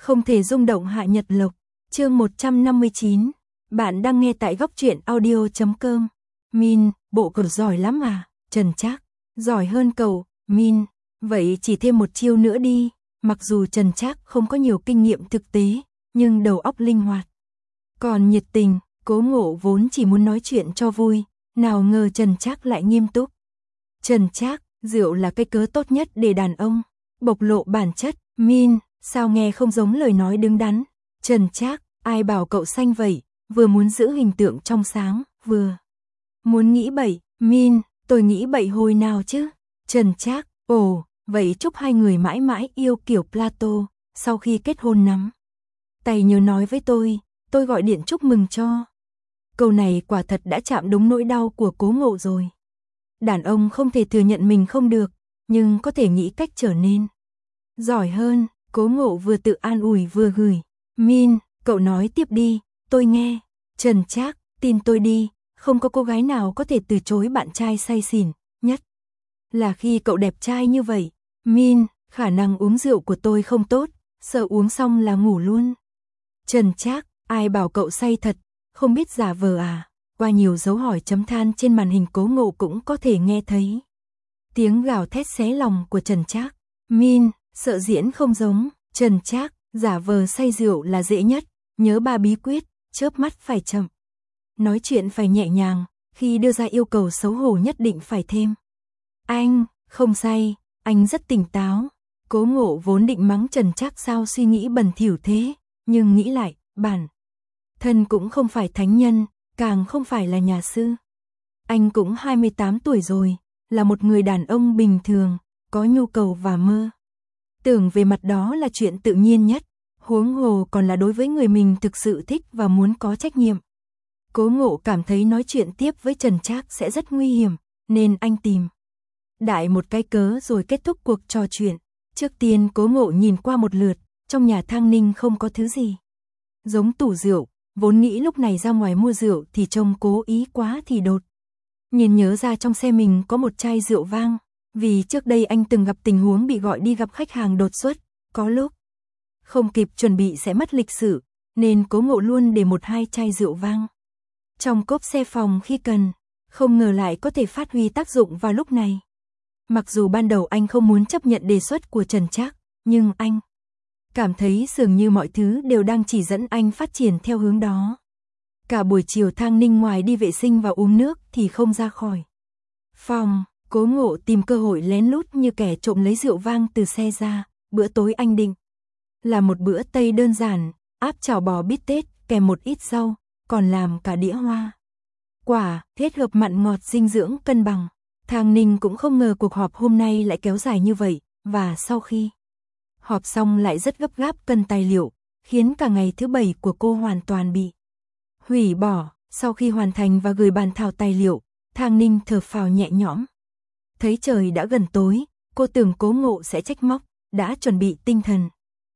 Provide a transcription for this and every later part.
Không thể rung động Hạ Nhật Lộc. Chương 159. Bạn đang nghe tại góc truyện audio.com. Min, bộ cậu giỏi lắm à? Trần Trác, giỏi hơn cậu. Min, vậy chỉ thêm một chiêu nữa đi. Mặc dù Trần Trác không có nhiều kinh nghiệm thực tế, nhưng đầu óc linh hoạt. Còn nhiệt tình, Cố Ngộ vốn chỉ muốn nói chuyện cho vui, nào ngờ Trần Trác lại nghiêm túc. Trần Trác, rượu là cái cớ tốt nhất để đàn ông bộc lộ bản chất. Min, sao nghe không giống lời nói đứng đắn. Trần Trác, ai bảo cậu xanh vậy, vừa muốn giữ hình tượng trong sáng, vừa muốn nghĩ bậy. Min, tôi nghĩ bậy hồi nào chứ? Trần Trác, ồ, vậy chúc hai người mãi mãi yêu kiểu Plato, sau khi kết hôn nắm tay nhớ nói với tôi gọi điện chúc mừng cho. Câu này quả thật đã chạm đúng nỗi đau của Cố Ngộ rồi. Đàn ông không thể thừa nhận mình không được, nhưng có thể nghĩ cách trở nên giỏi hơn. Cố Ngộ vừa tự an ủi vừa gửi. Min, cậu nói tiếp đi, tôi nghe. Trần Trác, tin tôi đi, không có cô gái nào có thể từ chối bạn trai say xỉn, nhất là khi cậu đẹp trai như vậy. Min, khả năng uống rượu của tôi không tốt, sợ uống xong là ngủ luôn. Trần Trác, ai bảo cậu say thật, không biết giả vờ à? Qua nhiều dấu hỏi chấm than trên màn hình Cố Ngộ cũng có thể nghe thấy tiếng gào thét xé lòng của Trần Trác. Min, sợ diễn không giống. Trần Trác, giả vờ say rượu là dễ nhất, nhớ 3 bí quyết, chớp mắt phải chậm, nói chuyện phải nhẹ nhàng, khi đưa ra yêu cầu xấu hổ nhất định phải thêm. Anh, không say, anh rất tỉnh táo. Cố Ngộ vốn định mắng Trần Trác sao suy nghĩ bẩn thỉu thế, nhưng nghĩ lại, bản thân cũng không phải thánh nhân, càng không phải là nhà sư. Anh cũng 28 tuổi rồi, là một người đàn ông bình thường, có nhu cầu và mơ tưởng về mặt đó là chuyện tự nhiên nhất, huống hồ còn là đối với người mình thực sự thích và muốn có trách nhiệm. Cố Ngộ cảm thấy nói chuyện tiếp với Trần Trác sẽ rất nguy hiểm, nên anh tìm đại một cái cớ rồi kết thúc cuộc trò chuyện. Trước tiên Cố Ngộ nhìn qua một lượt, trong nhà Thang Ninh không có thứ gì giống tủ rượu, vốn nghĩ lúc này ra ngoài mua rượu thì trông cố ý quá thì đột nhiên nhớ ra trong xe mình có một chai rượu vang. Vì trước đây anh từng gặp tình huống bị gọi đi gặp khách hàng đột xuất, có lúc không kịp chuẩn bị sẽ mất lịch sự, nên Cố Ngộ luôn để 1-2 chai rượu vang trong cốp xe phòng khi cần, không ngờ lại có thể phát huy tác dụng vào lúc này. Mặc dù ban đầu anh không muốn chấp nhận đề xuất của Trần Trác, nhưng anh cảm thấy dường như mọi thứ đều đang chỉ dẫn anh phát triển theo hướng đó. Cả buổi chiều Thang Ninh ngoài đi vệ sinh và uống nước thì không ra khỏi phòng. Cố Ngộ tìm cơ hội lén lút như kẻ trộm lấy rượu vang từ xe ra. Bữa tối anh định là một bữa Tây đơn giản, áp chảo bò bít tết kèm một ít rau, còn làm cả đĩa hoa quả, kết hợp mặn ngọt dinh dưỡng cân bằng. Thang Ninh cũng không ngờ cuộc họp hôm nay lại kéo dài như vậy, và sau khi họp xong lại rất gấp gáp cần tài liệu, khiến cả ngày thứ 7 của cô hoàn toàn bị hủy bỏ. Sau khi hoàn thành và gửi bản thảo tài liệu, Thang Ninh thở phào nhẹ nhõm. Thấy trời đã gần tối, cô tưởng Cố Ngộ sẽ trách móc, đã chuẩn bị tinh thần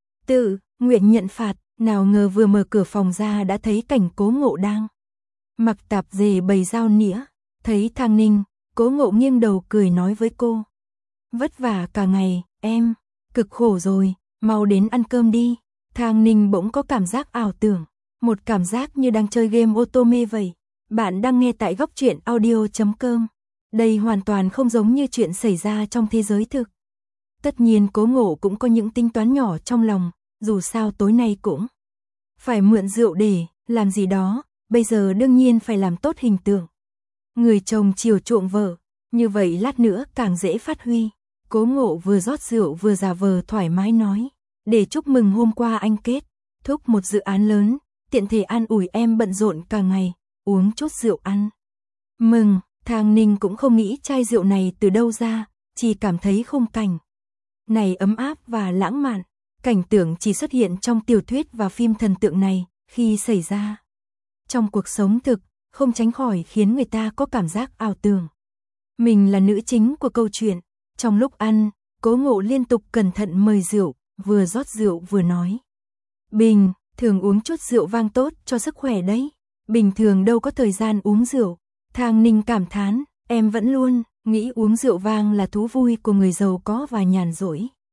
tự nguyện nhận phạt, nào ngờ vừa mở cửa phòng ra đã thấy cảnh Cố Ngộ đang mặc tạp dề bày dao nĩa. Thấy Thang Ninh, Cố Ngộ nghiêng đầu cười nói với cô. Vất vả cả ngày, em, cực khổ rồi, mau đến ăn cơm đi. Thang Ninh bỗng có cảm giác ảo tưởng, một cảm giác như đang chơi game Otome vậy. Bạn đang nghe tại góc truyện audio.com. Đây hoàn toàn không giống như chuyện xảy ra trong thế giới thực. Tất nhiên Cố Ngộ cũng có những tính toán nhỏ trong lòng, dù sao tối nay cũng phải mượn rượu để làm gì đó, bây giờ đương nhiên phải làm tốt hình tượng người chồng chiều chuộng vợ, như vậy lát nữa càng dễ phát huy. Cố Ngộ vừa rót rượu vừa giả vờ thoải mái nói, để chúc mừng hôm qua anh kết thúc một dự án lớn, tiện thể an ủi em bận rộn cả ngày, uống chút rượu ăn mừng. Thang Ninh cũng không nghĩ chai rượu này từ đâu ra, chỉ cảm thấy khung cảnh này ấm áp và lãng mạn. Cảnh tượng chỉ xuất hiện trong tiểu thuyết và phim thần tượng này, khi xảy ra trong cuộc sống thực, không tránh khỏi khiến người ta có cảm giác ảo tưởng mình là nữ chính của câu chuyện. Trong lúc ăn, Cố Ngộ liên tục cẩn thận mời rượu, vừa rót rượu vừa nói. Bình thường uống chút rượu vang tốt cho sức khỏe đấy, bình thường đâu có thời gian uống rượu. Thang Ninh cảm thán, em vẫn luôn nghĩ uống rượu vang là thú vui của người giàu có và nhàn rỗi.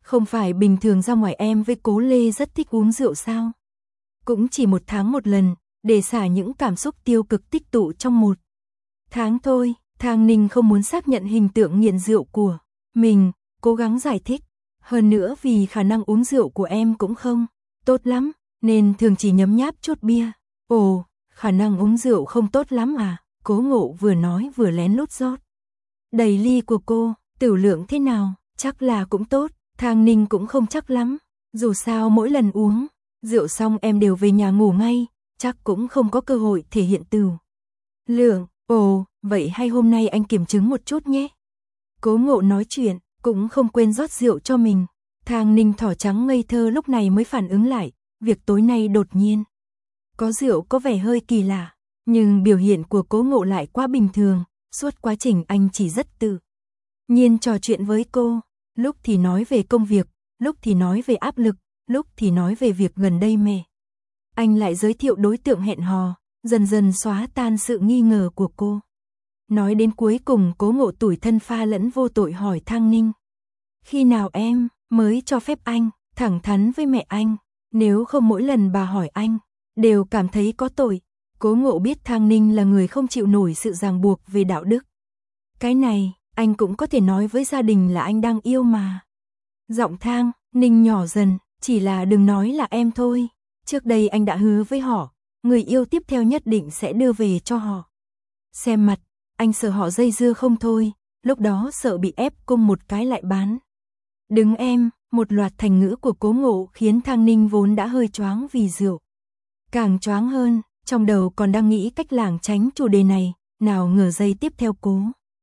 Không phải bình thường ra ngoài em với Cố Lê rất thích uống rượu sao? Cũng chỉ 1 tháng 1 lần, để xả những cảm xúc tiêu cực tích tụ trong 1 tháng thôi. Thang Ninh không muốn xác nhận hình tượng nghiện rượu của mình, cố gắng giải thích. Hơn nữa vì khả năng uống rượu của em cũng không tốt lắm, nên thường chỉ nhấm nháp chút bia. Ồ, khả năng uống rượu không tốt lắm à? Cố Ngộ vừa nói vừa lén lút rót đầy ly của cô. Tiểu lượng thế nào? Chắc là cũng tốt. Thang Ninh cũng không chắc lắm. Dù sao mỗi lần uống rượu xong em đều về nhà ngủ ngay, chắc cũng không có cơ hội thể hiện tiểu lượng. Ồ, vậy hay hôm nay anh kiểm chứng một chút nhé. Cố Ngộ nói chuyện, cũng không quên rót rượu cho mình. Thang Ninh thỏ trắng ngây thơ lúc này mới phản ứng lại, việc tối nay đột nhiên có rượu có vẻ hơi kỳ lạ, nhưng biểu hiện của Cố Ngộ lại quá bình thường, suốt quá trình anh chỉ rất tự nhiên trò chuyện với cô, lúc thì nói về công việc, lúc thì nói về áp lực, lúc thì nói về việc gần đây mẹ anh lại giới thiệu đối tượng hẹn hò, dần dần xóa tan sự nghi ngờ của cô. Nói đến cuối cùng Cố Ngộ tủi thân pha lẫn vô tội hỏi Thang Ninh. Khi nào em mới cho phép anh thẳng thắn với mẹ anh, nếu không mỗi lần bà hỏi anh, đều cảm thấy có tội. Cố Ngộ biết Thang Ninh là người không chịu nổi sự ràng buộc về đạo đức. Cái này, anh cũng có thể nói với gia đình là anh đang yêu mà. Giọng Thang Ninh nhỏ dần, chỉ là đừng nói là em thôi. Trước đây anh đã hứa với họ, người yêu tiếp theo nhất định sẽ đưa về cho họ xem mặt, anh sợ họ dây dưa không thôi, lúc đó sợ bị ép cung một cái lại bán. Đứng em, một loạt thành ngữ của Cố Ngộ khiến Thang Ninh vốn đã hơi choáng vì rượu càng choáng hơn, trong đầu còn đang nghĩ cách lảng tránh chủ đề này, nào ngờ giây tiếp theo Cố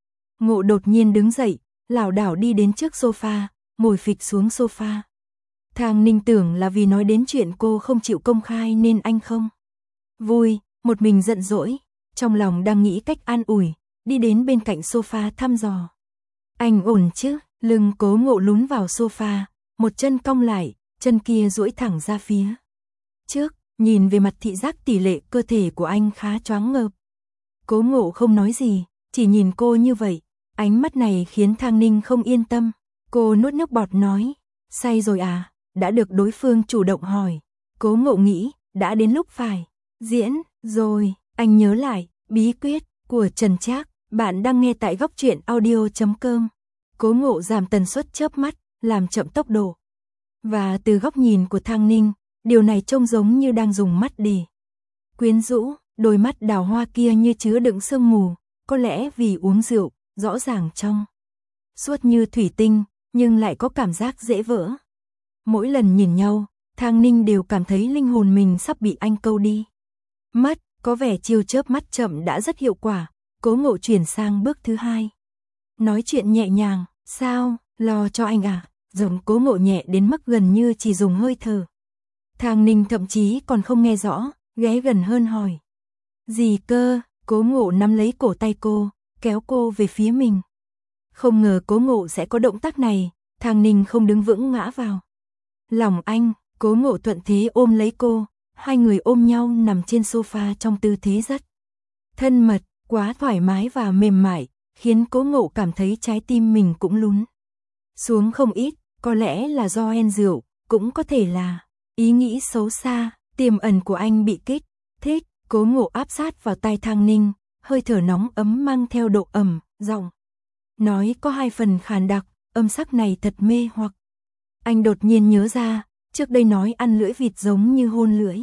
Ngộ đột nhiên đứng dậy, lảo đảo đi đến trước sofa, ngồi phịch xuống sofa. Thang Ninh tưởng là vì nói đến chuyện cô không chịu công khai nên anh không vui, một mình giận dỗi, trong lòng đang nghĩ cách an ủi, đi đến bên cạnh sofa thăm dò. Anh ổn chứ? Lưng Cố Ngộ lún vào sofa, một chân cong lại, chân kia duỗi thẳng ra phía trước, nhìn về mặt thị giác tỷ lệ cơ thể của anh khá choáng ngợp. Cố Ngộ không nói gì, chỉ nhìn cô như vậy, ánh mắt này khiến Thang Ninh không yên tâm. Cô nuốt nước bọt nói, say rồi à? Đã được đối phương chủ động hỏi. Cố Ngộ nghĩ, đã đến lúc phải diễn rồi. Anh nhớ lại, bí quyết của Trần Trác. Bạn đang nghe tại góc truyện audio.com. Cố Ngộ giảm tần suất chớp mắt, làm chậm tốc độ. Và từ góc nhìn của Thang Ninh, điều này trông giống như đang dùng mắt để quyến rũ. Đôi mắt đào hoa kia như chứa đựng sương mù, có lẽ vì uống rượu, rõ ràng trong suốt như thủy tinh, nhưng lại có cảm giác dễ vỡ. Mỗi lần nhìn nhau, Thang Ninh đều cảm thấy linh hồn mình sắp bị anh câu đi mất, có vẻ chiêu chớp mắt chậm đã rất hiệu quả. Cố Ngộ chuyển sang bước thứ 2. Nói chuyện nhẹ nhàng, sao, lo cho anh à? Giọng Cố Ngộ nhẹ đến mức gần như chỉ dùng hơi thở. Thang Ninh thậm chí còn không nghe rõ, ghé gần hơn hỏi. Gì cơ? Cố Ngộ nắm lấy cổ tay cô, kéo cô về phía mình. Không ngờ Cố Ngộ sẽ có động tác này, Thang Ninh không đứng vững ngã vào lòng anh. Cố Ngộ thuận thế ôm lấy cô, hai người ôm nhau nằm trên sofa trong tư thế rất thân mật, quá thoải mái và mềm mại, khiến Cố Ngộ cảm thấy trái tim mình cũng lún xuống không ít, có lẽ là do en rượu, cũng có thể là ý nghĩ xấu xa, tiềm ẩn của anh bị kích thích. Cố Ngộ áp sát vào tai Thang Ninh, hơi thở nóng ấm mang theo độ ẩm, giọng nói có 2 phần khàn đặc, âm sắc này thật mê hoặc. Anh đột nhiên nhớ ra, trước đây nói ăn lưỡi vịt giống như hôn lưỡi.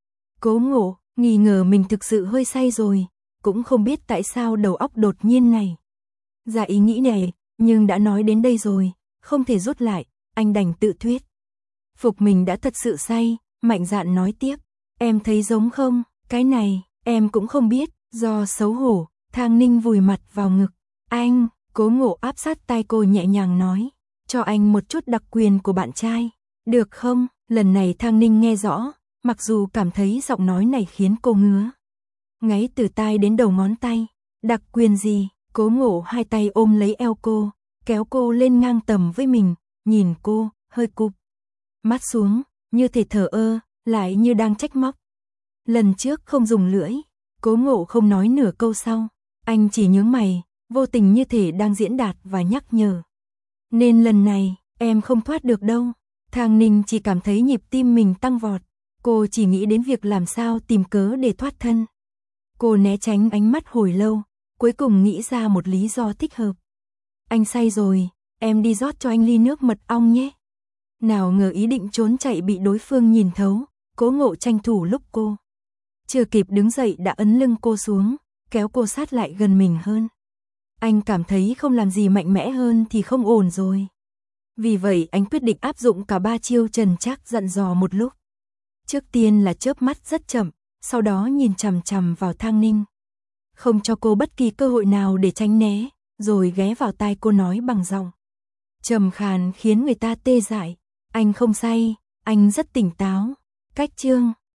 Cố Ngộ nghi ngờ mình thực sự hơi say rồi, cũng không biết tại sao đầu óc đột nhiên này ra ý nghĩ này, nhưng đã nói đến đây rồi, không thể rút lại, anh đành tự thuyết phục mình đã thật sự say. Mạnh dạn nói tiếp, em thấy giống không? Cái này, em cũng không biết. Do xấu hổ, Thang Ninh vùi mặt vào ngực anh. Cố Ngộ áp sát tai cô nhẹ nhàng nói, cho anh một chút đặc quyền của bạn trai, được không? Lần này Thang Ninh nghe rõ, mặc dù cảm thấy giọng nói này khiến cô ngứa ngáy từ tai đến đầu ngón tay. Đặc quyền gì? Cố Ngộ hai tay ôm lấy eo cô, kéo cô lên ngang tầm với mình, nhìn cô, hơi cụp mắt xuống, như thể thờ ơ, lại như đang trách móc. Lần trước không dùng lưỡi. Cố Ngộ không nói nửa câu sau, anh chỉ nhướng mày, vô tình như thể đang diễn đạt và nhắc nhở. Nên lần này, Em không thoát được đâu. Thang Ninh chỉ cảm thấy nhịp tim mình tăng vọt. Cô chỉ nghĩ đến việc làm sao tìm cớ để thoát thân. Cô né tránh ánh mắt hồi lâu, cuối cùng nghĩ ra một lý do thích hợp. Anh say rồi, em đi rót cho anh ly nước mật ong nhé. Nào ngờ ý định trốn chạy bị đối phương nhìn thấu, Cố Ngộ tranh thủ lúc cô chưa kịp đứng dậy đã ấn lưng cô xuống, kéo cô sát lại gần mình hơn. Anh cảm thấy không làm gì mạnh mẽ hơn thì không ổn rồi. Vì vậy anh quyết định áp dụng cả 3 chiêu Trần Trác dặn dò một lúc. Trước tiên là chớp mắt rất chậm, sau đó nhìn chằm chằm vào Thang Ninh. Không cho cô bất kỳ cơ hội nào để tránh né, rồi ghé vào tai cô nói bằng giọng trầm khàn khiến người ta tê dại. Anh không say, anh rất tỉnh táo. Cách chương